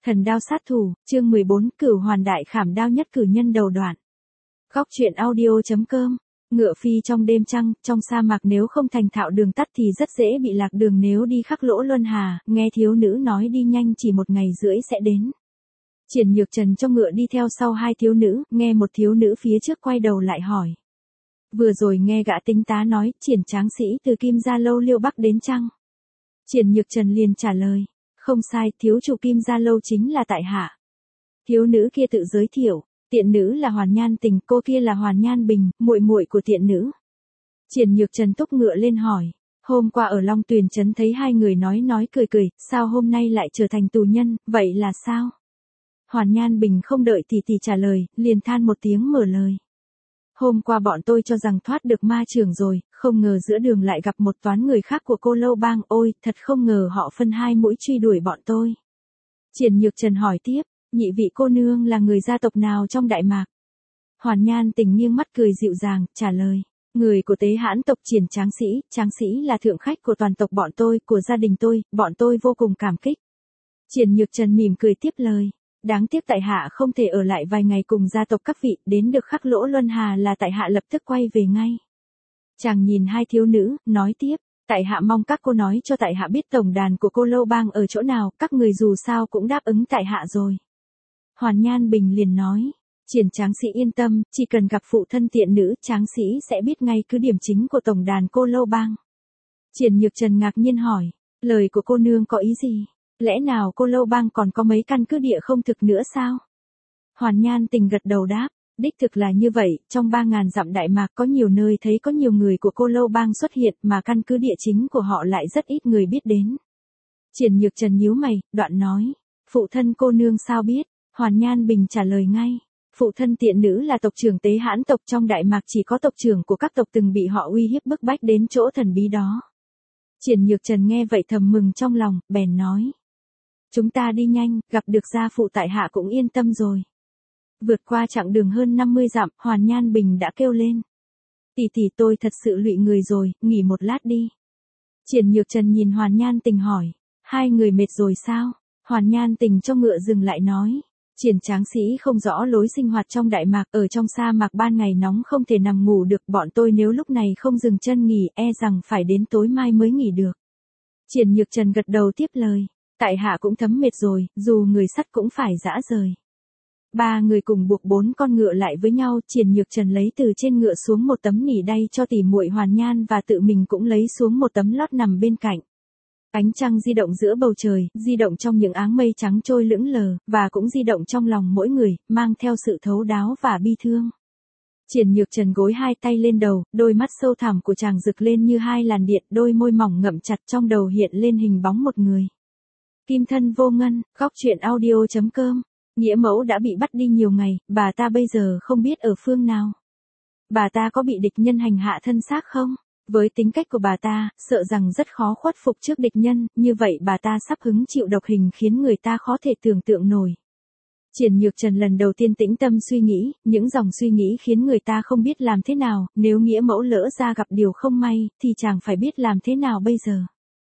Thần đao sát thủ, chương 14, Cửu Hoàn Đại Khảm Đao nhất cử nhân đầu đoạn. Góc truyện audio.com. Ngựa phi trong đêm trăng, trong sa mạc nếu không thành thạo đường tắt thì rất dễ bị lạc đường nếu đi khắc lỗ luân hà, nghe thiếu nữ nói đi nhanh chỉ 1 ngày rưỡi sẽ đến. Triển Nhược Trần cho ngựa đi theo sau 2 thiếu nữ, nghe một thiếu nữ phía trước quay đầu lại hỏi. Vừa rồi nghe gã tính tá nói, Triển tráng sĩ từ Kim Gia Lâu Liêu Bắc đến chăng? Triển Nhược Trần liền trả lời. Không sai, thiếu chủ Kim Gia Lâu chính là tại hạ. Thiếu nữ kia tự giới thiệu, tiện nữ là Hoàn Nhan Tình, cô kia là Hoàn Nhan Bình, muội muội của tiện nữ. Triển Nhược Trần túc ngựa lên hỏi, hôm qua ở Long Tuyền trấn thấy 2 người nói cười, sao hôm nay lại trở thành tù nhân, vậy là sao? Hoàn Nhan Bình không đợi tỷ trả lời, liền than một tiếng mở lời. Hôm qua bọn tôi cho rằng thoát được ma trường rồi, không ngờ giữa đường lại gặp một toán người khác của Cô Lâu Bang, ôi, thật không ngờ họ phân 2 mũi truy đuổi bọn tôi. Triển Nhược Trần hỏi tiếp, nhị vị cô nương là người gia tộc nào trong Đại Mạc? Hoàn Nhan Tình nghiêng mắt cười dịu dàng, trả lời, người của Tế Hãn tộc Triển tráng sĩ là thượng khách của toàn tộc bọn tôi, của gia đình tôi, bọn tôi vô cùng cảm kích. Triển Nhược Trần mỉm cười tiếp lời. Đáng tiếc tại hạ không thể ở lại vài ngày cùng gia tộc các vị, đến được khắc lỗ luân hà là tại hạ lập tức quay về ngay. Chàng nhìn 2 thiếu nữ, nói tiếp, tại hạ mong các cô nói cho tại hạ biết tổng đàn của Cô Lâu Bang ở chỗ nào, các người dù sao cũng đáp ứng tại hạ rồi. Hoàn Nhan Bình liền nói, Triển tráng sĩ yên tâm, chỉ cần gặp phụ thân tiện nữ, tráng sĩ sẽ biết ngay cứ điểm chính của tổng đàn Cô Lâu Bang. Triển Nhược Trần ngạc nhiên hỏi, lời của cô nương có ý gì? Lẽ nào Cô Lâu Bang còn có mấy căn cứ địa không thực nữa sao? Hoàn Nhan Tình gật đầu đáp, đích thực là như vậy, trong 3.000 dặm Đại Mạc có nhiều nơi thấy có nhiều người của Cô Lâu Bang xuất hiện mà căn cứ địa chính của họ lại rất ít người biết đến. Triển Nhược Trần nhíu mày, đoạn nói, phụ thân cô nương sao biết? Hoàn Nhan Bình trả lời ngay, phụ thân tiện nữ là tộc trưởng Tế Hãn tộc trong Đại Mạc, chỉ có tộc trưởng của các tộc từng bị họ uy hiếp bức bách đến chỗ thần bí đó. Triển Nhược Trần nghe vậy thầm mừng trong lòng, bèn nói. Chúng ta đi nhanh, gặp được gia phụ tại hạ cũng yên tâm rồi. Vượt qua chặng đường hơn 50 dặm, Hoàn Nhan Bình đã kêu lên. Tỷ tôi thật sự lụy người rồi, nghỉ một lát đi. Triển Nhược Trần nhìn Hoàn Nhan Tình hỏi, 2 người mệt rồi sao? Hoàn Nhan Tình cho ngựa dừng lại nói. Triển tráng sĩ không rõ lối sinh hoạt trong Đại Mạc, ở trong sa mạc ban ngày nóng không thể nằm ngủ được, bọn tôi nếu lúc này không dừng chân nghỉ e rằng phải đến tối mai mới nghỉ được. Triển Nhược Trần gật đầu tiếp lời. Tại hạ cũng thấm mệt rồi, dù người sắt cũng phải dã rời. 3 người cùng buộc 4 con ngựa lại với nhau, Triển Nhược Trần lấy từ trên ngựa xuống một tấm nỉ đay cho tỷ muội Hoàn Nhan và tự mình cũng lấy xuống một tấm lót nằm bên cạnh. Ánh trăng di động giữa bầu trời, di động trong những áng mây trắng trôi lững lờ, và cũng di động trong lòng mỗi người, mang theo sự thấu đáo và bi thương. Triển Nhược Trần gối 2 tay lên đầu, đôi mắt sâu thẳm của chàng rực lên như 2 làn điện, đôi môi mỏng ngậm chặt, trong đầu hiện lên hình bóng một người. Kim thân vô ngân, góc truyện audio.com. Nghĩa mẫu đã bị bắt đi nhiều ngày, bà ta bây giờ không biết ở phương nào. Bà ta có bị địch nhân hành hạ thân xác không? Với tính cách của bà ta, sợ rằng rất khó khuất phục trước địch nhân, như vậy bà ta sắp hứng chịu độc hình khiến người ta khó thể tưởng tượng nổi. Triển Nhược Trần lần đầu tiên tĩnh tâm suy nghĩ, những dòng suy nghĩ khiến người ta không biết làm thế nào, nếu nghĩa mẫu lỡ ra gặp điều không may, thì chàng phải biết làm thế nào bây giờ?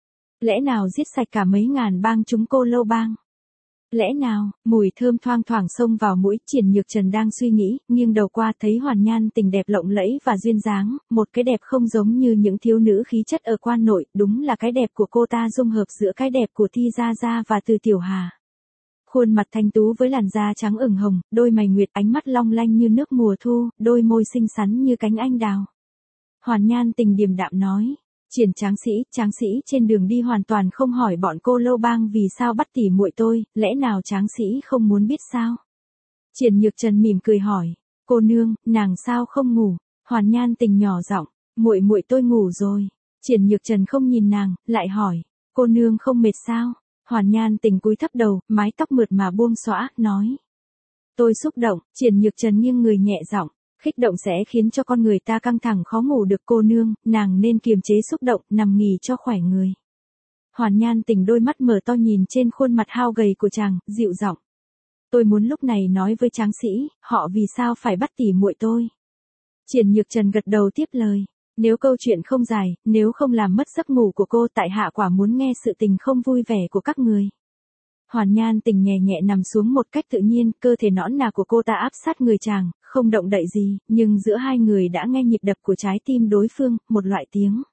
Lẽ nào giết sạch cả mấy ngàn bang chúng Cô Lâu Bang? Lẽ nào, mùi thơm thoang thoảng xông vào mũi, Triển Nhược Trần đang suy nghĩ, nghiêng đầu qua thấy Hoàn Nhan Tình đẹp lộng lẫy và duyên dáng, một cái đẹp không giống như những thiếu nữ khí chất ở quan nội, đúng là cái đẹp của cô ta dung hợp giữa cái đẹp của Thi Gia Gia và Từ Tiểu Hà. Khuôn mặt thanh tú với làn da trắng ửng hồng, đôi mày nguyệt, ánh mắt long lanh như nước mùa thu, đôi môi xinh xắn như cánh anh đào. Hoàn Nhan Tình điềm đạm nói. Triển tráng sĩ trên đường đi hoàn toàn không hỏi bọn Cô Lâu Bang vì sao bắt tỷ muội tôi, lẽ nào tráng sĩ không muốn biết sao? Triển Nhược Trần mỉm cười hỏi, cô nương, nàng sao không ngủ? Hoàn Nhan Tình nhỏ giọng, muội tôi ngủ rồi. Triển Nhược Trần không nhìn nàng, lại hỏi, cô nương không mệt sao? Hoàn Nhan Tình cúi thấp đầu, mái tóc mượt mà buông xõa, nói, tôi xúc động. Triển Nhược Trần nghiêng người nhẹ giọng. Khích động sẽ khiến cho con người ta căng thẳng khó ngủ được, cô nương, nàng nên kiềm chế xúc động, nằm nghỉ cho khỏe người. Hoàn Nhan Tình đôi mắt mở to nhìn trên khuôn mặt hao gầy của chàng, dịu giọng. Tôi muốn lúc này nói với tráng sĩ, họ vì sao phải bắt tỷ muội tôi. Triển Nhược Trần gật đầu tiếp lời. Nếu câu chuyện không dài, nếu không làm mất giấc ngủ của cô, tại hạ quả muốn nghe sự tình không vui vẻ của các người. Hoàn Nhan Tình nhẹ nhẹ nằm xuống một cách tự nhiên, cơ thể nõn nà của cô ta áp sát người chàng, không động đậy gì, nhưng giữa hai người đã nghe nhịp đập của trái tim đối phương, một loại tiếng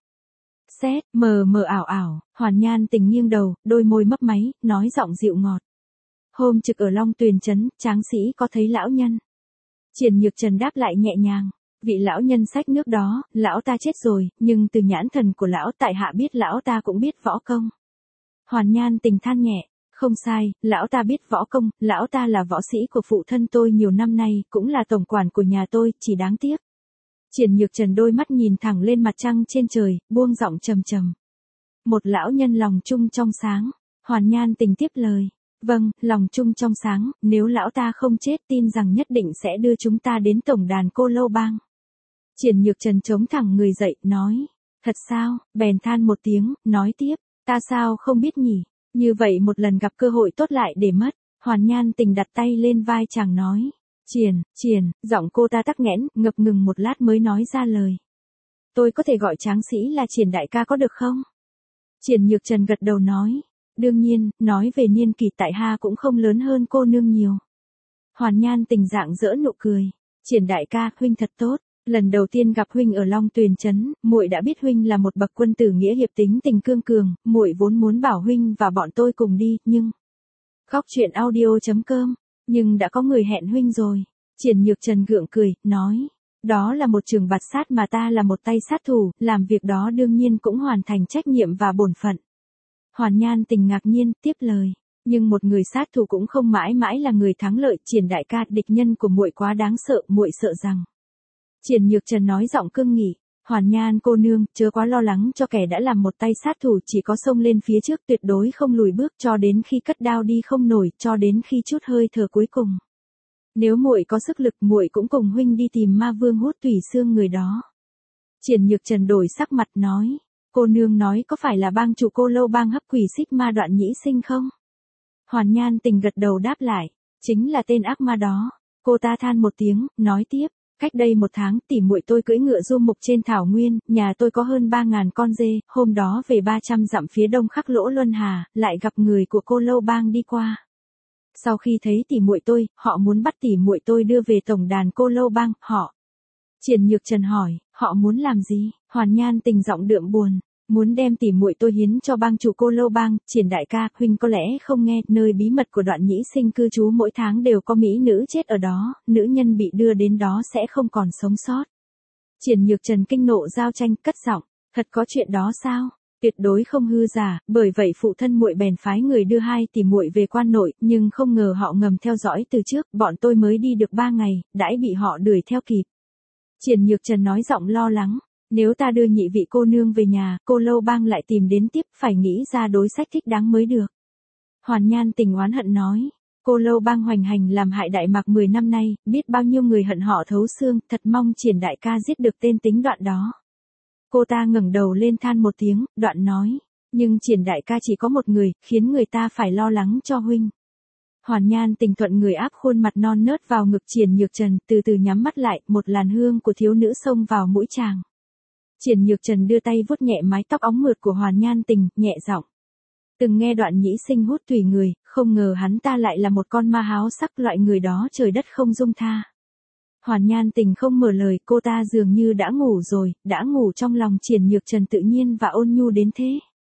sét mờ mờ ảo ảo. Hoàn Nhan Tình nghiêng đầu, đôi môi mấp máy, nói giọng dịu ngọt. Hôm trực ở Long Tuyền trấn, tráng sĩ có thấy lão nhân? Triển Nhược Trần đáp lại nhẹ nhàng. Vị lão nhân xách nước đó, lão ta chết rồi, nhưng từ nhãn thần của lão tại hạ biết lão ta cũng biết võ công. Hoàn Nhan Tình than nhẹ. Không sai, lão ta biết võ công, lão ta là võ sĩ của phụ thân tôi nhiều năm nay, cũng là tổng quản của nhà tôi, chỉ đáng tiếc. Triển Nhược Trần đôi mắt nhìn thẳng lên mặt trăng trên trời, buông giọng trầm trầm. Một lão nhân lòng trung trong sáng. Hoàn Nhan Tình tiếp lời. Vâng, lòng trung trong sáng, nếu lão ta không chết tin rằng nhất định sẽ đưa chúng ta đến tổng đàn Cô Lâu Bang. Triển Nhược Trần chống thẳng người dậy, nói. Thật sao, bèn than một tiếng, nói tiếp. Ta sao không biết nhỉ? Như vậy một lần gặp cơ hội tốt lại để mất. Hoàn Nhan Tình đặt tay lên vai chàng nói. Triển, giọng cô ta tắc nghẽn, ngập ngừng một lát mới nói ra lời. Tôi có thể gọi tráng sĩ là Triển đại ca có được không? Triển Nhược Trần gật đầu nói. Đương nhiên, nói về niên kỷ tại hạ cũng không lớn hơn cô nương nhiều. Hoàn Nhan Tình dạng dỡ nụ cười. Triển đại ca, huynh thật tốt. Lần đầu tiên gặp huynh ở Long Tuyền trấn, muội đã biết huynh là một bậc quân tử nghĩa hiệp tính tình cương cường, muội vốn muốn bảo huynh và bọn tôi cùng đi, nhưng Khóc Chuyện Audio.com, nhưng đã có người hẹn huynh rồi. Triển Nhược Trần gượng cười, nói, đó là một trường bạt sát mà ta là một tay sát thủ, làm việc đó đương nhiên cũng hoàn thành trách nhiệm và bổn phận. Hoàn Nhan Tình ngạc nhiên, tiếp lời, nhưng một người sát thủ cũng không mãi mãi là người thắng lợi, Triển đại ca, địch nhân của muội quá đáng sợ, muội sợ rằng. Triển Nhược Trần nói giọng cương nghị, Hoàn Nhan cô nương, chớ quá lo lắng cho kẻ đã làm một tay sát thủ, chỉ có xông lên phía trước tuyệt đối không lùi bước cho đến khi cất đao đi không nổi, cho đến khi chút hơi thở cuối cùng. Nếu muội có sức lực, muội cũng cùng huynh đi tìm ma vương hút tủy xương người đó. Triển Nhược Trần đổi sắc mặt nói, cô nương nói có phải là bang chủ Cô Lâu Bang hấp quỷ xích ma Đoạn Nhĩ Sinh không? Hoàn Nhan Tình gật đầu đáp lại, chính là tên ác ma đó. Cô ta than một tiếng, nói tiếp. Cách đây 1 tháng, tỉ muội tôi cưỡi ngựa du mục trên thảo nguyên, nhà tôi có hơn 3.000 con dê, hôm đó về 300 dặm phía đông khắc Lỗ Luân Hà, lại gặp người của Cô Lâu Bang đi qua. Sau khi thấy tỉ muội tôi, họ muốn bắt tỉ muội tôi đưa về tổng đàn Cô Lâu Bang, họ. Triển Nhược Trần hỏi, họ muốn làm gì? Hoàn Nhan Tình giọng đượm buồn, muốn đem tỉ muội tôi hiến cho bang chủ Cô Lâu Bang. Triển đại ca, huynh có lẽ không nghe, nơi bí mật của Đoạn Nhĩ Sinh cư trú mỗi tháng đều có mỹ nữ chết ở đó, nữ nhân bị đưa đến đó sẽ không còn sống sót. Triển Nhược Trần kinh nộ giao tranh, cất giọng, thật có chuyện đó sao? Tuyệt đối không hư giả, bởi vậy phụ thân muội bèn phái người đưa 2 tỷ muội về quan nội, nhưng không ngờ họ ngầm theo dõi từ trước, bọn tôi mới đi được 3 ngày, đãi bị họ đuổi theo kịp. Triển Nhược Trần nói giọng lo lắng. Nếu ta đưa nhị vị cô nương về nhà, Cô Lâu Bang lại tìm đến tiếp, phải nghĩ ra đối sách thích đáng mới được. Hoàn Nhan Tình oán hận nói, Cô Lâu Bang hoành hành làm hại Đại Mạc 10 năm nay, biết bao nhiêu người hận họ thấu xương, thật mong Triển đại ca giết được tên tính Đoạn đó. Cô ta ngẩng đầu lên than một tiếng, Đoạn nói, nhưng Triển đại ca chỉ có một người, khiến người ta phải lo lắng cho huynh. Hoàn Nhan Tình thuận người áp khuôn mặt non nớt vào ngực Triển Nhược Trần, từ từ nhắm mắt lại, một làn hương của thiếu nữ xông vào mũi chàng. Triển Nhược Trần đưa tay vuốt nhẹ mái tóc óng mượt của Hoàn Nhan Tình, nhẹ giọng. Từng nghe Đoạn Nhĩ Sinh hút tùy người, không ngờ hắn ta lại là một con ma háo sắc, loại người đó trời đất không dung tha. Hoàn Nhan Tình không mở lời, cô ta dường như đã ngủ rồi, đã ngủ trong lòng Triển Nhược Trần tự nhiên và ôn nhu đến thế.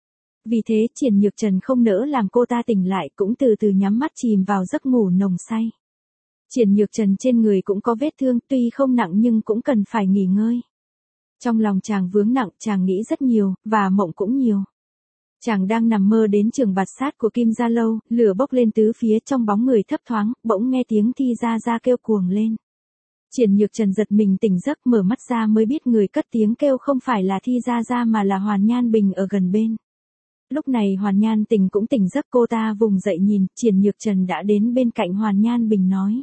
Vì thế Triển Nhược Trần không nỡ làm cô ta tỉnh lại, cũng từ từ nhắm mắt chìm vào giấc ngủ nồng say. Triển Nhược Trần trên người cũng có vết thương, tuy không nặng nhưng cũng cần phải nghỉ ngơi. Trong lòng chàng vướng nặng, chàng nghĩ rất nhiều, và mộng cũng nhiều. Chàng đang nằm mơ đến trường bạt sát của Kim Gia Lâu, lửa bốc lên tứ phía, trong bóng người thấp thoáng, bỗng nghe tiếng Thi Gia Gia kêu cuồng lên. Triển Nhược Trần giật mình tỉnh giấc, mở mắt ra mới biết người cất tiếng kêu không phải là Thi Gia Gia mà là Hoàn Nhan Bình ở gần bên. Lúc này Hoàn Nhan Tình cũng tỉnh giấc, cô ta vùng dậy nhìn, Triển Nhược Trần đã đến bên cạnh Hoàn Nhan Bình nói.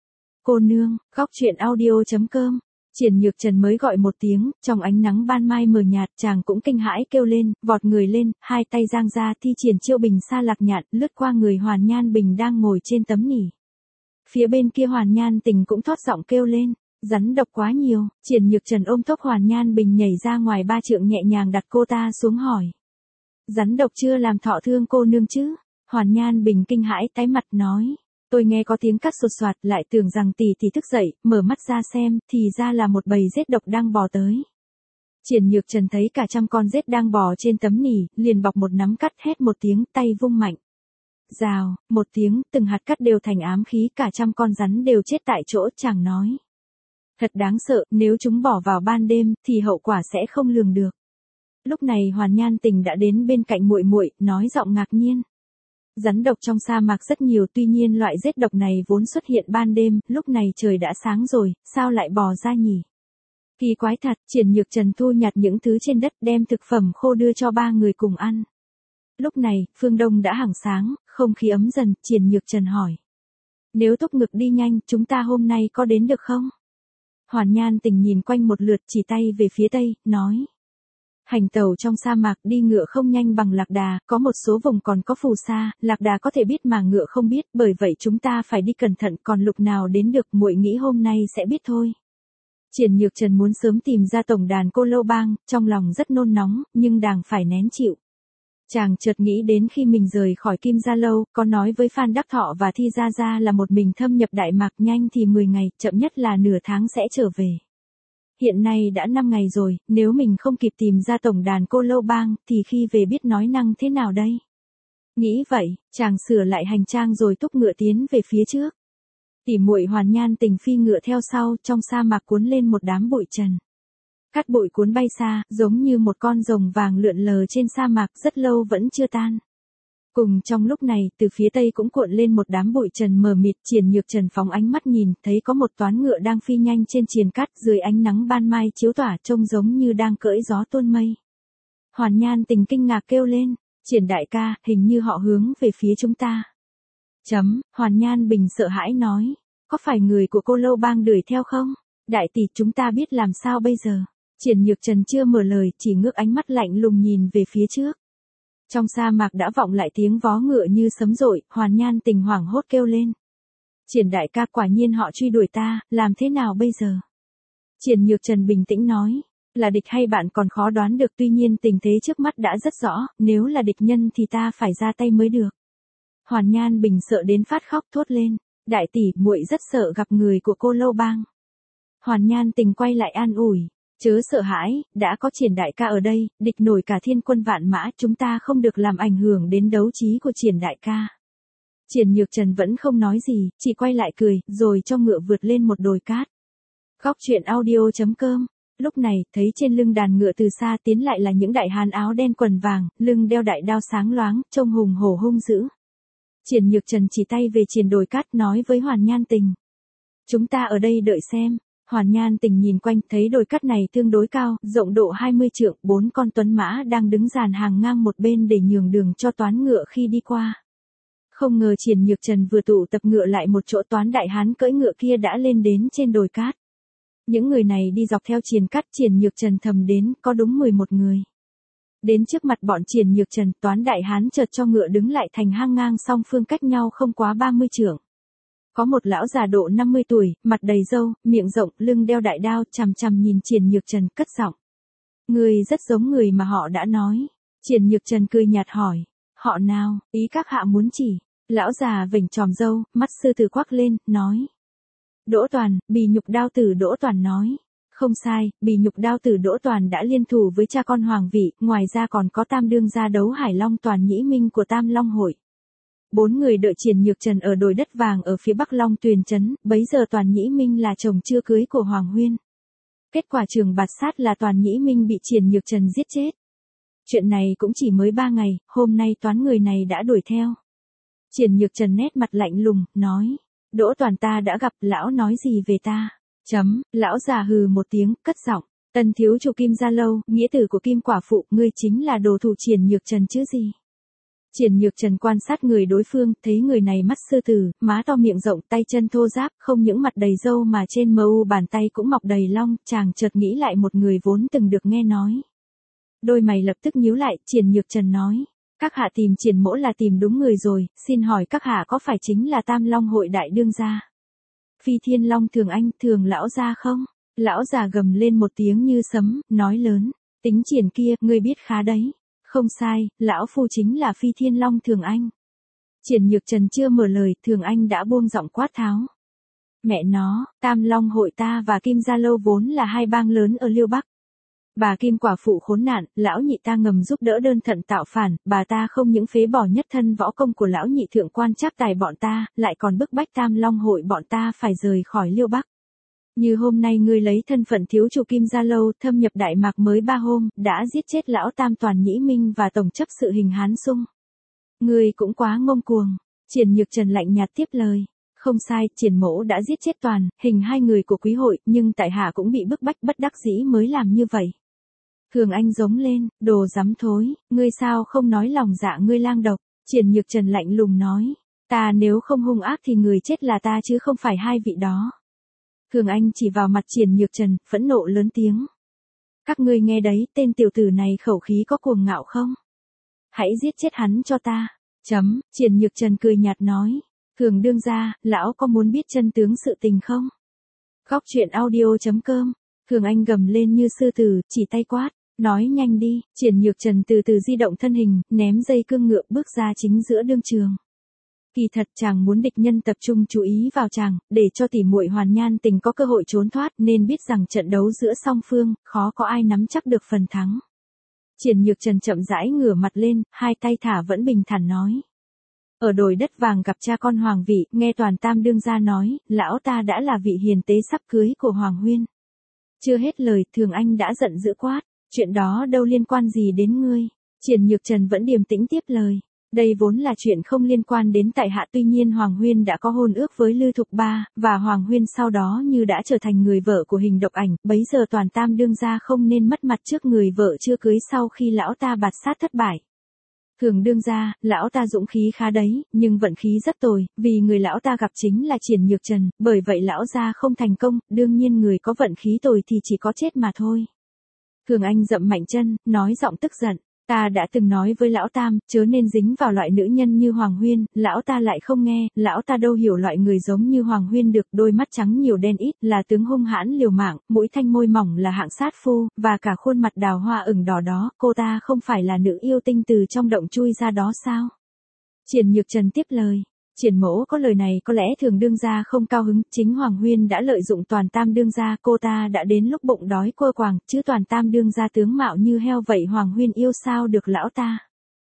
Cô nương, Khóc Chuyện Audio.com. Triển Nhược Trần mới gọi một tiếng, trong ánh nắng ban mai mờ nhạt, chàng cũng kinh hãi kêu lên, vọt người lên, 2 tay giang ra thi triển chiêu bình sa lạc nhạn, lướt qua người Hoàn Nhan Bình đang ngồi trên tấm nỉ. Phía bên kia Hoàn Nhan Tình cũng thoát giọng kêu lên, rắn độc quá nhiều. Triển Nhược Trần ôm tóc Hoàn Nhan Bình nhảy ra ngoài 3 trượng, nhẹ nhàng đặt cô ta xuống hỏi. Rắn độc chưa làm thọ thương cô nương chứ? Hoàn Nhan Bình kinh hãi tái mặt nói. Tôi nghe có tiếng cắt sột soạt lại tưởng rằng tỷ tỷ thức dậy, mở mắt ra xem, thì ra là một bầy rết độc đang bò tới. Triển Nhược Trần thấy cả trăm con rết đang bò trên tấm nỉ, liền bọc một nắm cắt hét một tiếng tay vung mạnh. Rào, một tiếng, từng hạt cắt đều thành ám khí, cả trăm con rắn đều chết tại chỗ, chàng nói. Thật đáng sợ, nếu chúng bỏ vào ban đêm, thì hậu quả sẽ không lường được. Lúc này Hoàn Nhan Tình đã đến bên cạnh muội muội, nói giọng ngạc nhiên. Rắn độc trong sa mạc rất nhiều, tuy nhiên loại rết độc này vốn xuất hiện ban đêm, lúc này trời đã sáng rồi, sao lại bò ra nhỉ? Kỳ quái thật. Triển Nhược Trần thu nhặt những thứ trên đất, đem thực phẩm khô đưa cho ba người cùng ăn. Lúc này, phương đông đã hằng sáng, không khí ấm dần, Triển Nhược Trần hỏi. Nếu túc ngực đi nhanh, chúng ta hôm nay có đến được không? Hoàn Nhan Tình nhìn quanh một lượt, chỉ tay về phía tây, nói. Hành tẩu trong sa mạc đi ngựa không nhanh bằng lạc đà, có một số vùng còn có phù sa, lạc đà có thể biết mà ngựa không biết, bởi vậy chúng ta phải đi cẩn thận, còn lục nào đến được muội nghĩ hôm nay sẽ biết thôi. Triển Nhược Trần muốn sớm tìm ra tổng đàn Cô Lâu Bang, trong lòng rất nôn nóng, nhưng đàng phải nén chịu. Chàng chợt nghĩ đến khi mình rời khỏi Kim Gia Lâu, có nói với Phan Đắc Thọ và Thi Gia Gia là một mình thâm nhập Đại Mạc, nhanh thì 10 ngày, chậm nhất là nửa tháng sẽ trở về. Hiện nay đã 5 ngày rồi, nếu mình không kịp tìm ra tổng đàn Cô Lâu Bang, thì khi về biết nói năng thế nào đây? Nghĩ vậy, chàng sửa lại hành trang rồi túc ngựa tiến về phía trước. Tỉ muội Hoàn Nhan Tình phi ngựa theo sau, trong sa mạc cuốn lên một đám bụi trần. Cát bụi cuốn bay xa, giống như một con rồng vàng lượn lờ trên sa mạc, rất lâu vẫn chưa tan. Cùng trong lúc này, từ phía tây cũng cuộn lên một đám bụi trần mờ mịt. Triển Nhược Trần phóng ánh mắt nhìn, thấy có một toán ngựa đang phi nhanh trên triền cát, dưới ánh nắng ban mai chiếu tỏa, trông giống như đang cưỡi gió tuôn mây. Hoàn Nhan Tình kinh ngạc kêu lên, Triển đại ca, hình như họ hướng về phía chúng ta. Hoàn Nhan Bình sợ hãi nói, có phải người của Cô Lâu Bang đuổi theo không? Đại tỷ, chúng ta biết làm sao bây giờ? Triển Nhược Trần chưa mở lời, chỉ ngước ánh mắt lạnh lùng nhìn về phía trước. Trong sa mạc đã vọng lại tiếng vó ngựa như sấm dội, Hoàn Nhan Tình hoảng hốt kêu lên. Triển đại ca, quả nhiên họ truy đuổi ta, làm thế nào bây giờ? Triển Nhược Trần bình tĩnh nói, là địch hay bạn còn khó đoán được, tuy nhiên tình thế trước mắt đã rất rõ, nếu là địch nhân thì ta phải ra tay mới được. Hoàn Nhan Bình sợ đến phát khóc thốt lên, đại tỷ, muội rất sợ gặp người của Cô Lâu Bang. Hoàn Nhan Tình quay lại an ủi, chớ sợ hãi, đã có Triển đại ca ở đây, địch nổi cả thiên quân vạn mã, chúng ta không được làm ảnh hưởng đến đấu trí của Triển đại ca. Triển Nhược Trần vẫn không nói gì, chỉ quay lại cười, rồi cho ngựa vượt lên một đồi cát. Góc truyện audio.com. Lúc này, thấy trên lưng đàn ngựa từ xa tiến lại là những đại hán áo đen quần vàng, lưng đeo đại đao sáng loáng, trông hùng hổ hung dữ. Triển Nhược Trần chỉ tay về triền đồi cát nói với Hoàn Nhan Tình. Chúng ta ở đây đợi xem. Hoàn Nhan Tình nhìn quanh, thấy đồi cát này tương đối cao, rộng độ 20 trượng, 4 con tuấn mã đang đứng dàn hàng ngang một bên để nhường đường cho toán ngựa khi đi qua. Không ngờ Triển Nhược Trần vừa tụ tập ngựa lại một chỗ, toán đại hán cưỡi ngựa kia đã lên đến trên đồi cát. Những người này đi dọc theo triền cát, Triển Nhược Trần thầm đến, có đúng 11 người. Đến trước mặt bọn Triển Nhược Trần, toán đại hán chợt cho ngựa đứng lại thành hang ngang, song phương cách nhau không quá 30 trượng. Có một lão già độ 50 tuổi, mặt đầy râu, miệng rộng, lưng đeo đại đao, chằm chằm nhìn Triển Nhược Trần, cất giọng. Người rất giống người mà họ đã nói. Triển Nhược Trần cười nhạt hỏi, họ nào, ý các hạ muốn chỉ. Lão già vểnh tròm râu, mắt sư tử quắc lên, nói. Đỗ Toàn, Bì Nhục Đao Tử. Đỗ Toàn nói. Không sai, Bì Nhục Đao Tử Đỗ Toàn đã liên thủ với cha con Hoàng Vị, ngoài ra còn có Tam đương gia Đấu Hải Long Toàn Nhĩ Minh của Tam Long Hội. 4 người đợi Triển Nhược Trần ở đồi đất vàng ở phía Bắc Long Tuyền trấn, bấy giờ Toàn Nhĩ Minh là chồng chưa cưới của Hoàng Huyên. Kết quả trường bạt sát là Toàn Nhĩ Minh bị Triển Nhược Trần giết chết. Chuyện này cũng chỉ mới 3 ngày, hôm nay toán người này đã đuổi theo. Triển Nhược Trần nét mặt lạnh lùng, nói. Đỗ Toàn ta đã gặp, lão nói gì về ta? Lão già hừ một tiếng, cất giọng. Tân thiếu chủ Kim Gia Lâu, nghĩa tử của Kim quả phụ, ngươi chính là đồ thủ Triển Nhược Trần chứ gì? Triển Nhược Trần quan sát người đối phương, thấy người này mắt sư tử, má to miệng rộng, tay chân thô ráp, không những mặt đầy râu mà trên mu bàn tay cũng mọc đầy long, chàng chợt nghĩ lại một người vốn từng được nghe nói. Đôi mày lập tức nhíu lại, Triển Nhược Trần nói. Các hạ tìm Triển mỗ là tìm đúng người rồi, xin hỏi các hạ có phải chính là Tam Long Hội đại đương gia? Phi Thiên Long Thường Anh, Thường lão gia không? Lão già gầm lên một tiếng như sấm, nói lớn. Tính Triển kia, ngươi biết khá đấy. Không sai, lão phu chính là Phi Thiên Long Thường Anh. Triển Nhược Trần chưa mở lời, Thường Anh đã buông giọng quát tháo. Mẹ nó, Tam Long hội ta và Kim Gia Lâu vốn là hai bang lớn ở Liêu Bắc. Bà Kim quả phụ khốn nạn, lão nhị ta ngầm giúp đỡ đơn thận tạo phản, bà ta không những phế bỏ nhất thân võ công của lão nhị thượng quan Trác Tài bọn ta, lại còn bức bách Tam Long hội bọn ta phải rời khỏi Liêu Bắc. Như hôm nay ngươi lấy thân phận thiếu chủ Kim Gia Lâu thâm nhập Đại Mạc mới 3 hôm, đã giết chết lão Tam Toàn Nhĩ Minh và tổng chấp sự Hình Hán Sung. Ngươi cũng quá ngông cuồng. Triển Nhược Trần lạnh nhạt tiếp lời. Không sai, Triển mỗ đã giết chết Toàn, Hình hai người của quý hội, nhưng tại hạ cũng bị bức bách bất đắc dĩ mới làm như vậy. Thường Anh giống lên, đồ dám thối, ngươi sao không nói lòng dạ ngươi lang độc. Triển Nhược Trần lạnh lùng nói. Ta nếu không hung ác thì người chết là ta chứ không phải hai vị đó. Thường Anh chỉ vào mặt Triển Nhược Trần, phẫn nộ lớn tiếng. Các ngươi nghe đấy, tên tiểu tử này khẩu khí có cuồng ngạo không? Hãy giết chết hắn cho ta. Triển Nhược Trần cười nhạt nói. Thường đương gia, lão có muốn biết chân tướng sự tình không? Góc truyện audio.com. Thường Anh gầm lên như sư tử, chỉ tay quát. Nói nhanh đi. Triển Nhược Trần từ từ di động thân hình, ném dây cương ngựa bước ra chính giữa đương trường. Kỳ thật chàng muốn địch nhân tập trung chú ý vào chàng, để cho tỷ muội Hoàn Nhan Tình có cơ hội trốn thoát, nên biết rằng trận đấu giữa song phương, khó có ai nắm chắc được phần thắng. Triển Nhược Trần chậm rãi ngửa mặt lên, hai tay thả vẫn bình thản nói. Ở đồi đất vàng gặp cha con Hoàng vị, nghe Toàn Tam đương gia nói, lão ta đã là vị hiền tế sắp cưới của Hoàng Huyên. Chưa hết lời, Thường Anh đã giận dữ quát, chuyện đó đâu liên quan gì đến ngươi. Triển Nhược Trần vẫn điềm tĩnh tiếp lời. Đây vốn là chuyện không liên quan đến tại hạ, tuy nhiên Hoàng Huyên đã có hôn ước với Lư Thục Ba, và Hoàng Huyên sau đó như đã trở thành người vợ của Hình Độc Ảnh, bấy giờ Toàn Tam đương gia không nên mất mặt trước người vợ chưa cưới sau khi lão ta bạt sát thất bại. Thường đương gia, lão ta dũng khí khá đấy, nhưng vận khí rất tồi, vì người lão ta gặp chính là Triển Nhược Trần, bởi vậy lão gia không thành công, đương nhiên người có vận khí tồi thì chỉ có chết mà thôi. Thường Anh dậm mạnh chân, nói giọng tức giận. Ta đã từng nói với lão Tam, chớ nên dính vào loại nữ nhân như Hoàng Huyên, lão ta lại không nghe, lão ta đâu hiểu loại người giống như Hoàng Huyên được, đôi mắt trắng nhiều đen ít, là tướng hung hãn liều mạng, mũi thanh môi mỏng là hạng sát phu, và cả khuôn mặt đào hoa ửng đỏ đó, cô ta không phải là nữ yêu tinh từ trong động chui ra đó sao? Triển Nhược Trần tiếp lời. Triển mỗ có lời này có lẽ Thường đương gia không cao hứng, chính Hoàng Huyên đã lợi dụng Toàn Tam đương gia, cô ta đã đến lúc bụng đói quơ quàng, chứ Toàn Tam đương gia tướng mạo như heo vậy Hoàng Huyên yêu sao được lão ta.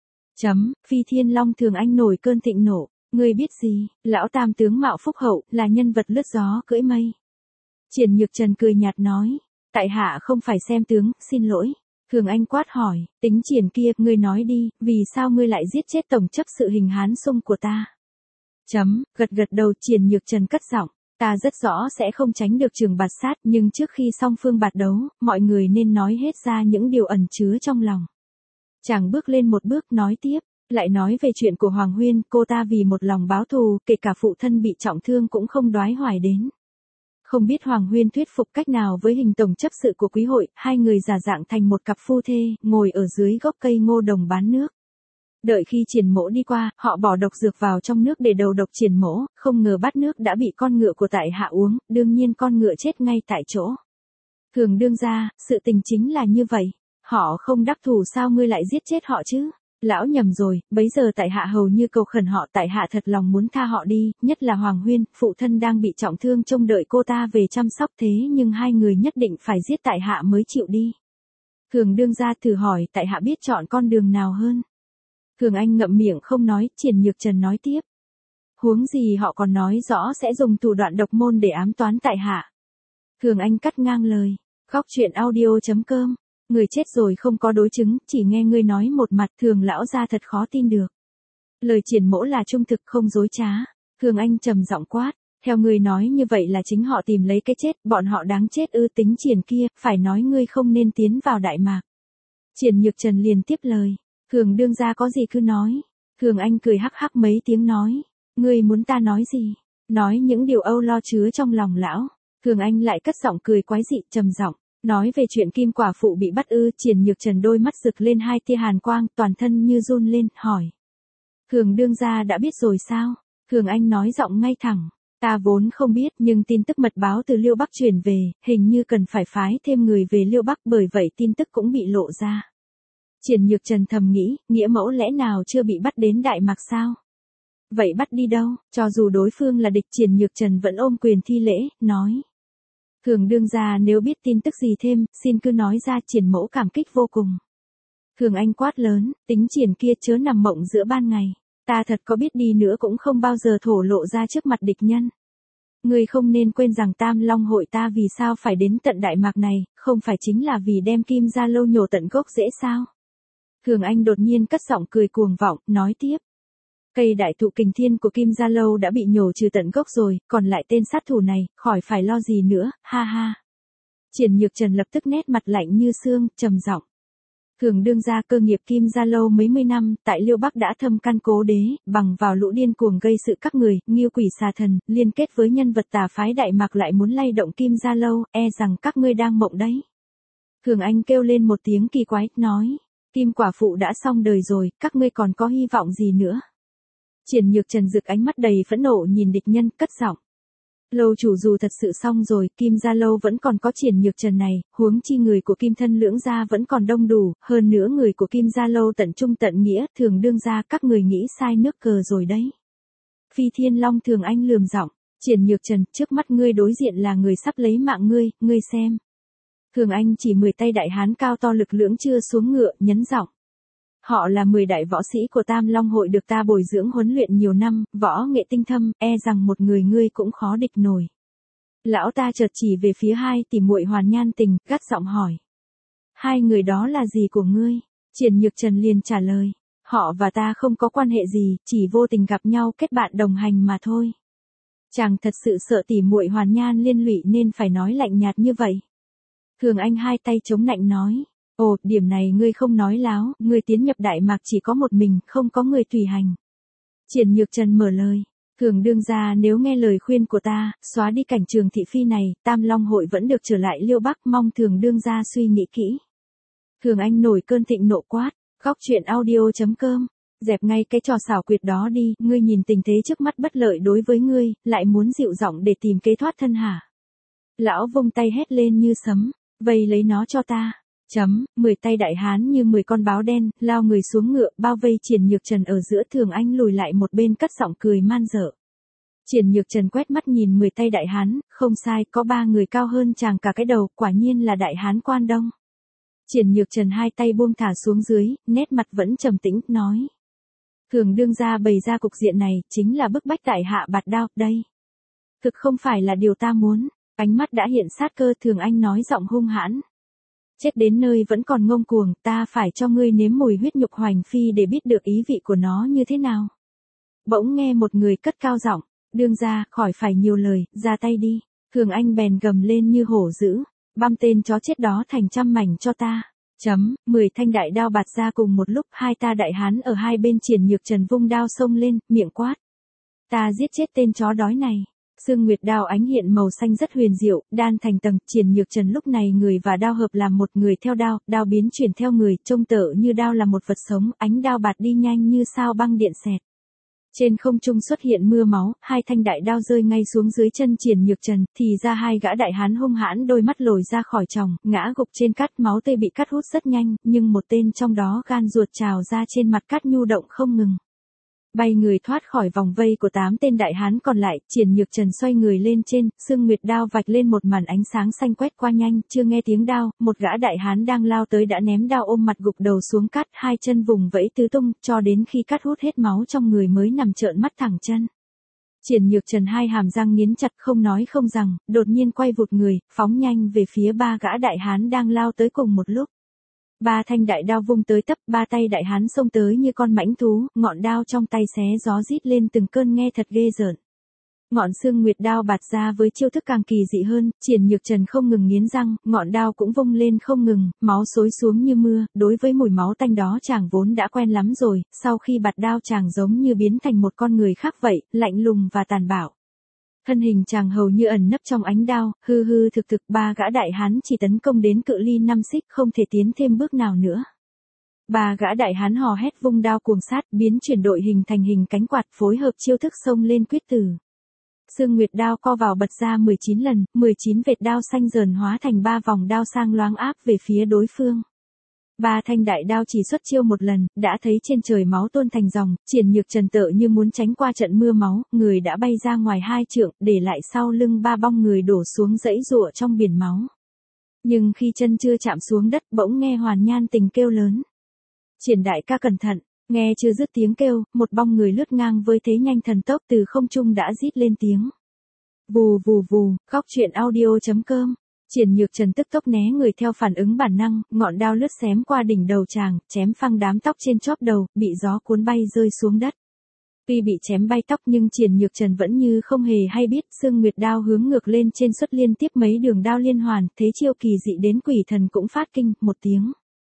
Phi Thiên Long Thường Anh nổi cơn thịnh nộ, ngươi biết gì, lão Tam tướng mạo phúc hậu, là nhân vật lướt gió cưỡi mây. Triển Nhược Trần cười nhạt nói, tại hạ không phải xem tướng, xin lỗi. Thường Anh quát hỏi, tính Triển kia, ngươi nói đi, vì sao ngươi lại giết chết tổng chấp sự Hình Hán Sung của ta? Gật đầu. Triển Nhược Trần cất giọng, ta rất rõ sẽ không tránh được trường bạt sát, nhưng trước khi song phương bạt đấu, mọi người nên nói hết ra những điều ẩn chứa trong lòng. Chàng bước lên một bước nói tiếp, lại nói về chuyện của Hoàng Huyên, cô ta vì một lòng báo thù, kể cả phụ thân bị trọng thương cũng không đoái hoài đến. Không biết Hoàng Huyên thuyết phục cách nào với Hình tổng chấp sự của quý hội, hai người giả dạng thành một cặp phu thê, ngồi ở dưới gốc cây ngô đồng bán nước. Đợi khi Triển mỗ đi qua, họ bỏ độc dược vào trong nước để đầu độc Triển mỗ, không ngờ bát nước đã bị con ngựa của tại hạ uống, đương nhiên con ngựa chết ngay tại chỗ. Thường đương gia, sự tình chính là như vậy. Họ không đắc thủ sao ngươi lại giết chết họ chứ? Lão nhầm rồi, bấy giờ tại hạ hầu như cầu khẩn họ, tại hạ thật lòng muốn tha họ đi, nhất là Hoàng Huyên, phụ thân đang bị trọng thương trông đợi cô ta về chăm sóc, thế nhưng hai người nhất định phải giết tại hạ mới chịu đi. Thường đương gia thử hỏi tại hạ biết chọn con đường nào hơn. Thường Anh ngậm miệng không nói, Triển Nhược Trần nói tiếp. Huống gì họ còn nói rõ sẽ dùng thủ đoạn độc môn để ám toán tại hạ. Thường Anh cắt ngang lời. Góc truyện audio.com. Người chết rồi không có đối chứng, chỉ nghe ngươi nói một mặt, Thường lão gia thật khó tin được. Lời Triển mỗ là trung thực không dối trá. Thường Anh trầm giọng quát. Theo ngươi nói như vậy là chính họ tìm lấy cái chết, bọn họ đáng chết ư? Tính Triển kia, phải nói ngươi không nên tiến vào Đại Mạc. Triển Nhược Trần liền tiếp lời. Thường đương gia có gì cứ nói. Thường Anh cười hắc hắc mấy tiếng nói. Ngươi muốn ta nói gì? Nói những điều âu lo chứa trong lòng lão. Thường Anh lại cất giọng cười quái dị trầm giọng. Nói về chuyện Kim quả phụ bị bắt ư? Triển Nhược Trần đôi mắt rực lên hai tia hàn quang, toàn thân như run lên, hỏi. Thường đương gia đã biết rồi sao? Thường Anh nói giọng ngay thẳng. Ta vốn không biết, nhưng tin tức mật báo từ Liêu Bắc truyền về, hình như cần phải phái thêm người về Liêu Bắc, bởi vậy tin tức cũng bị lộ ra. Triển Nhược Trần thầm nghĩ, nghĩa mẫu lẽ nào chưa bị bắt đến Đại Mạc sao? Vậy bắt đi đâu? Cho dù đối phương là địch, Triển Nhược Trần vẫn ôm quyền thi lễ, nói. Thường đương gia nếu biết tin tức gì thêm, xin cứ nói ra. Triển mẫu cảm kích vô cùng. Thường Anh quát lớn, tính Triển kia chớ nằm mộng giữa ban ngày. Ta thật có biết đi nữa cũng không bao giờ thổ lộ ra trước mặt địch nhân. Ngươi không nên quên rằng Tam Long hội ta vì sao phải đến tận Đại Mạc này, không phải chính là vì đem Kim Gia Lâu nhổ tận gốc rễ sao? Thường Anh đột nhiên cất giọng cười cuồng vọng, nói tiếp. Cây đại thụ kình thiên của Kim Gia Lâu đã bị nhổ trừ tận gốc rồi, còn lại tên sát thủ này, khỏi phải lo gì nữa, ha ha. Triển Nhược Trần lập tức nét mặt lạnh như xương, trầm giọng. Thường đương gia cơ nghiệp Kim Gia Lâu mấy mươi năm, tại Liêu Bắc đã thâm căn cố đế, bằng vào lũ điên cuồng gây sự các người, Nghiêu Quỷ Xà Thần, liên kết với nhân vật tà phái Đại Mạc lại muốn lay động Kim Gia Lâu, e rằng các ngươi đang mộng đấy. Thường Anh kêu lên một tiếng kỳ quái, nói, Kim quả phụ đã xong đời rồi, các ngươi còn có hy vọng gì nữa? Triển Nhược Trần rực ánh mắt đầy phẫn nộ nhìn địch nhân, cất giọng. Lâu chủ dù thật sự xong rồi, Kim Gia Lâu vẫn còn có Triển Nhược Trần này, huống chi người của Kim thân lưỡng gia vẫn còn đông đủ, hơn nữa người của Kim Gia Lâu tận trung tận nghĩa, thường đương gia các người nghĩ sai nước cờ rồi đấy. Phi Thiên Long Thường Anh lườm giọng, Triển Nhược Trần, trước mắt ngươi đối diện là người sắp lấy mạng ngươi xem. Thường Anh chỉ 10 tay đại hán cao to lực lưỡng chưa xuống ngựa, nhấn giọng. Họ là 10 đại võ sĩ của Tam Long hội được ta bồi dưỡng huấn luyện nhiều năm, võ nghệ tinh thâm, e rằng một người ngươi cũng khó địch nổi. Lão ta chợt chỉ về phía hai tỷ muội Hoàn Nhan Tình, gắt giọng hỏi. Hai người đó là gì của ngươi? Triển Nhược Trần liền trả lời. Họ và ta không có quan hệ gì, chỉ vô tình gặp nhau kết bạn đồng hành mà thôi. Chàng thật sự sợ tỷ muội Hoàn Nhan liên lụy nên phải nói lạnh nhạt như vậy. Thường Anh hai tay chống nạnh nói. Ồ, điểm này ngươi không nói láo, ngươi tiến nhập Đại Mạc chỉ có một mình, không có người tùy hành. Triển Nhược Trần mở lời. Thường đương gia nếu nghe lời khuyên của ta, xóa đi cảnh trường thị phi này, Tam Long hội vẫn được trở lại Liêu Bắc, mong thường đương gia suy nghĩ kỹ. Thường Anh nổi cơn thịnh nộ quát, góc truyện audio.com, dẹp ngay cái trò xảo quyệt đó đi, ngươi nhìn tình thế trước mắt bất lợi đối với ngươi, lại muốn dịu giọng để tìm kế thoát thân hả? Lão vung tay hét lên như sấm, vây lấy nó cho ta. 10 tay đại hán như 10 con báo đen, lao người xuống ngựa, bao vây Triển Nhược Trần ở giữa. Thường Anh lùi lại một bên cất giọng cười man dở. Triển Nhược Trần quét mắt nhìn 10 tay đại hán, không sai, có 3 người cao hơn chàng cả cái đầu, quả nhiên là đại hán Quan Đông. Triển Nhược Trần hai tay buông thả xuống dưới, nét mặt vẫn trầm tĩnh, nói. Thường đương gia bày ra cục diện này, chính là bức bách tại hạ bạt đao, đây. Thực không phải là điều ta muốn, ánh mắt đã hiện sát cơ. Thường Anh nói giọng hung hãn. Chết đến nơi vẫn còn ngông cuồng, ta phải cho ngươi nếm mùi huyết nhục hoành phi để biết được ý vị của nó như thế nào. Bỗng nghe một người cất cao giọng, đương gia, khỏi phải nhiều lời, ra tay đi. Thường Anh bèn gầm lên như hổ dữ, băm tên chó chết đó thành trăm mảnh cho ta. 10 thanh đại đao bạt ra cùng một lúc, hai ta đại hán ở hai bên. Triển Nhược Trần vung đao xông lên, miệng quát. Ta giết chết tên chó đói này. Sương Nguyệt đao ánh hiện màu xanh rất huyền diệu, đan thành tầng. Triển Nhược Trần lúc này người và đao hợp làm một, người theo đao, đao biến chuyển theo người, trông tựa như đao là một vật sống, ánh đao bạt đi nhanh như sao băng điện xẹt. Trên không trung xuất hiện mưa máu, hai thanh đại đao rơi ngay xuống dưới chân Triển Nhược Trần, thì ra hai gã đại hán hung hãn đôi mắt lồi ra khỏi tròng, ngã gục trên cát, máu tươi bị cắt hút rất nhanh, nhưng một tên trong đó gan ruột trào ra trên mặt cát nhu động không ngừng. Bay người thoát khỏi vòng vây của 8 tên đại hán còn lại. Triển Nhược Trần xoay người lên trên, Sương Nguyệt đao vạch lên một màn ánh sáng xanh quét qua nhanh, chưa nghe tiếng đao, một gã đại hán đang lao tới đã ném đao ôm mặt gục đầu xuống cát, hai chân vùng vẫy tứ tung, cho đến khi cát hút hết máu trong người mới nằm trợn mắt thẳng chân. Triển Nhược Trần hai hàm răng nghiến chặt không nói không rằng, đột nhiên quay vụt người, phóng nhanh về phía ba gã đại hán đang lao tới cùng một lúc. Ba thanh đại đao vung tới tấp, ba tay đại hán xông tới như con mãnh thú, ngọn đao trong tay xé gió rít lên từng cơn nghe thật ghê rợn. Ngọn Sương Nguyệt đao bạt ra với chiêu thức càng kỳ dị hơn, Triển Nhược Trần không ngừng nghiến răng, ngọn đao cũng vung lên không ngừng, máu xối xuống như mưa, đối với mùi máu tanh đó chàng vốn đã quen lắm rồi, sau khi bạt đao chàng giống như biến thành một con người khác vậy, lạnh lùng và tàn bạo. Thân hình chàng hầu như ẩn nấp trong ánh đao, hư hư thực thực ba gã đại hán chỉ tấn công đến cự ly 5 xích không thể tiến thêm bước nào nữa. Ba gã đại hán hò hét vung đao cuồng sát, biến chuyển đội hình thành hình cánh quạt, phối hợp chiêu thức xông lên quyết tử. Sương Nguyệt đao co vào bật ra 19 lần, 19 vệt đao xanh dờn hóa thành 3 vòng đao sang loáng áp về phía đối phương. Ba thanh đại đao chỉ xuất chiêu một lần, đã thấy trên trời máu tuôn thành dòng, Triển Nhược Trần tựa như muốn tránh qua trận mưa máu, người đã bay ra ngoài 2 trượng, để lại sau lưng 3 bóng người đổ xuống dãy giụa trong biển máu. Nhưng khi chân chưa chạm xuống đất, bỗng nghe Hoàn Nhan Tình kêu lớn. Triển đại ca cẩn thận, nghe chưa dứt tiếng kêu, một bóng người lướt ngang với thế nhanh thần tốc từ không trung đã rít lên tiếng. Vù vù vù, Góc Truyện Audio.com. Triển Nhược Trần tức tốc né người theo phản ứng bản năng, ngọn đao lướt xém qua đỉnh đầu chàng, chém phăng đám tóc trên chóp đầu, bị gió cuốn bay rơi xuống đất. Tuy bị chém bay tóc nhưng Triển Nhược Trần vẫn như không hề hay biết, Sương Nguyệt đao hướng ngược lên trên xuất liên tiếp mấy đường đao liên hoàn, thế chiêu kỳ dị đến quỷ thần cũng phát kinh, một tiếng.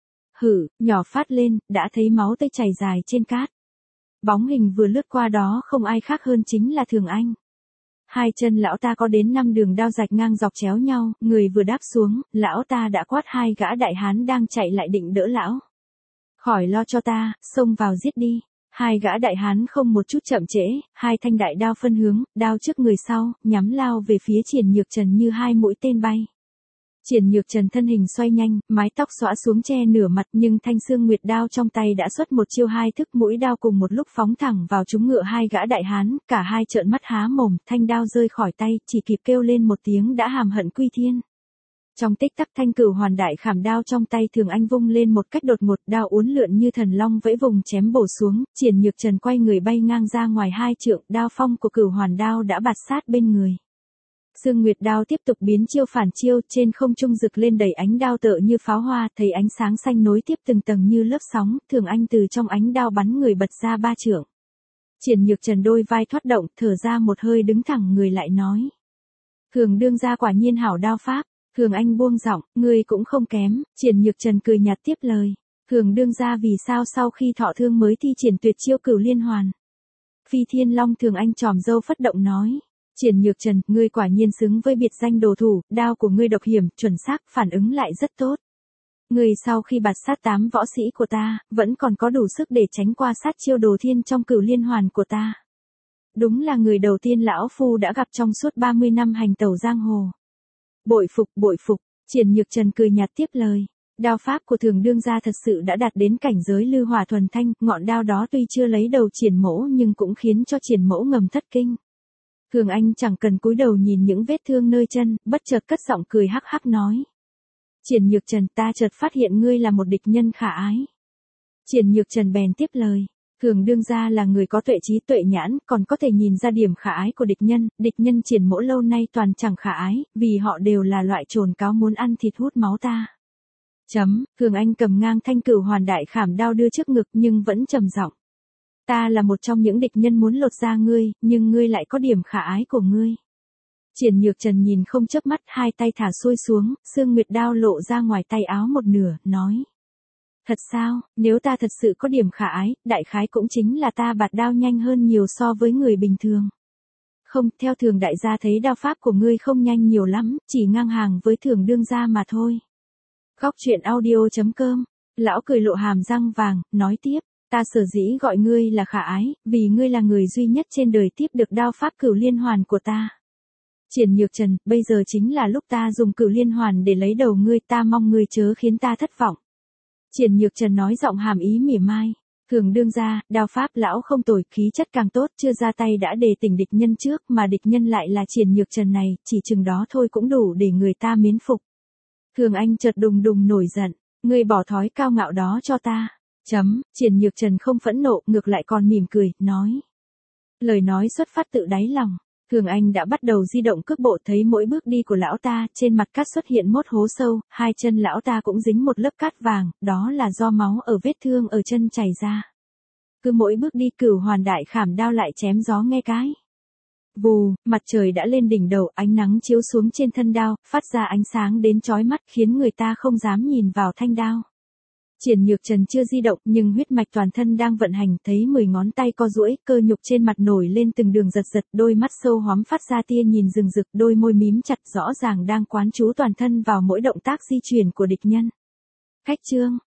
Hử, nhỏ phát lên, đã thấy máu tươi chảy dài trên cát. Bóng hình vừa lướt qua đó không ai khác hơn chính là Thường Anh. Hai chân lão ta có đến 5 đường đao rạch ngang dọc chéo nhau, người vừa đáp xuống, lão ta đã quát hai gã đại hán đang chạy lại định đỡ lão. Khỏi lo cho ta, xông vào giết đi. Hai gã đại hán không một chút chậm trễ, hai thanh đại đao phân hướng, đao trước người sau, nhắm lao về phía Triển Nhược Trần như hai mũi tên bay. Triển Nhược Trần thân hình xoay nhanh, mái tóc xõa xuống che nửa mặt nhưng thanh Sương Nguyệt đao trong tay đã xuất một chiêu hai thức, mũi đao cùng một lúc phóng thẳng vào trúng ngựa hai gã đại hán, cả hai trợn mắt há mồm, thanh đao rơi khỏi tay, chỉ kịp kêu lên một tiếng đã hàm hận quy thiên. Trong tích tắc thanh Cửu Hoàn đại khảm đao trong tay Thường Anh vung lên một cách đột ngột, đao uốn lượn như thần long vẫy vùng chém bổ xuống, Triển Nhược Trần quay người bay ngang ra ngoài 2 trượng, đao phong của Cửu Hoàn đao đã bạt sát bên người. Sương Nguyệt đao tiếp tục biến chiêu phản chiêu, trên không trung rực lên đầy ánh đao tựa như pháo hoa, thấy ánh sáng xanh nối tiếp từng tầng như lớp sóng, Thường Anh từ trong ánh đao bắn người bật ra 3 trượng. Triển Nhược Trần đôi vai thoát động, thở ra một hơi đứng thẳng người lại nói: Thường đương gia quả nhiên hảo đao pháp. Thường Anh buông giọng, ngươi cũng không kém. Triển Nhược Trần cười nhạt tiếp lời: Thường đương gia vì sao sau khi thọ thương mới thi triển tuyệt chiêu Cửu Liên Hoàn? Phi Thiên Long. Thường Anh tròm râu phất động nói: Triển Nhược Trần, ngươi quả nhiên xứng với biệt danh đồ thủ, đao của ngươi độc hiểm, chuẩn xác, phản ứng lại rất tốt. Ngươi sau khi bạt sát 8 võ sĩ của ta, vẫn còn có đủ sức để tránh qua sát chiêu Đồ Thiên trong Cửu Liên Hoàn của ta. Đúng là người đầu tiên lão phu đã gặp trong suốt 30 năm hành tẩu giang hồ. Bội phục, bội phục. Triển Nhược Trần cười nhạt tiếp lời: Đao pháp của Thường đương gia thật sự đã đạt đến cảnh giới lư hỏa thuần thanh, ngọn đao đó tuy chưa lấy đầu Triển mẫu nhưng cũng khiến cho Triển mẫu ngầm thất kinh. Thường Anh chẳng cần cúi đầu nhìn những vết thương nơi chân, bất chợt cất giọng cười hắc hắc nói: Triển Nhược Trần, ta chợt phát hiện ngươi là một địch nhân khả ái. Triển Nhược Trần bèn tiếp lời: Thường đương gia là người có tuệ trí tuệ nhãn, còn có thể nhìn ra điểm khả ái của địch nhân Triển mẫu lâu nay toàn chẳng khả ái, vì họ đều là loại trồn cáo muốn ăn thịt hút máu ta. Thường Anh cầm ngang thanh Cửu Hoàn đại khảm đao đưa trước ngực nhưng vẫn trầm giọng: Ta là một trong những địch nhân muốn lột da ngươi, nhưng ngươi lại có điểm khả ái của ngươi. Triển Nhược Trần nhìn không chớp mắt, hai tay thả xuôi xuống, Sương Nguyệt đao lộ ra ngoài tay áo một nửa, nói: Thật sao, nếu ta thật sự có điểm khả ái, đại khái cũng chính là ta bạt đao nhanh hơn nhiều so với người bình thường. Không, theo Thường đại gia thấy đao pháp của ngươi không nhanh nhiều lắm, chỉ ngang hàng với Thường đương gia mà thôi. Góc Truyện Audio.com. Lão cười lộ hàm răng vàng, nói tiếp: Ta sở dĩ gọi ngươi là khả ái, vì ngươi là người duy nhất trên đời tiếp được đao pháp Cửu Liên Hoàn của ta. Triển Nhược Trần, bây giờ chính là lúc ta dùng Cửu Liên Hoàn để lấy đầu ngươi, ta mong ngươi chớ khiến ta thất vọng. Triển Nhược Trần nói giọng hàm ý mỉa mai: Thường đương gia, đao pháp lão không tồi, khí chất càng tốt, chưa ra tay đã đề tỉnh địch nhân trước, mà địch nhân lại là Triển Nhược Trần này, chỉ chừng đó thôi cũng đủ để người ta mến phục. Thường Anh chợt đùng đùng nổi giận: Ngươi bỏ thói cao ngạo đó cho ta. Triển Nhược Trần không phẫn nộ, ngược lại còn mỉm cười, nói. Lời nói xuất phát tự đáy lòng. Thường Anh đã bắt đầu di động cước bộ, thấy mỗi bước đi của lão ta, trên mặt cát xuất hiện một hố sâu, hai chân lão ta cũng dính một lớp cát vàng, đó là do máu ở vết thương ở chân chảy ra. Cứ mỗi bước đi Cửu Hoàn đại khảm đao lại chém gió nghe cái. Vù, mặt trời đã lên đỉnh đầu, ánh nắng chiếu xuống trên thân đao, phát ra ánh sáng đến chói mắt khiến người ta không dám nhìn vào thanh đao. Triển Nhược Trần chưa di động nhưng huyết mạch toàn thân đang vận hành, thấy 10 ngón tay co duỗi, cơ nhục trên mặt nổi lên từng đường giật giật, đôi mắt sâu hoắm phát ra tia nhìn rừng rực, đôi môi mím chặt rõ ràng đang quán chú toàn thân vào mỗi động tác di chuyển của địch nhân. Khách chương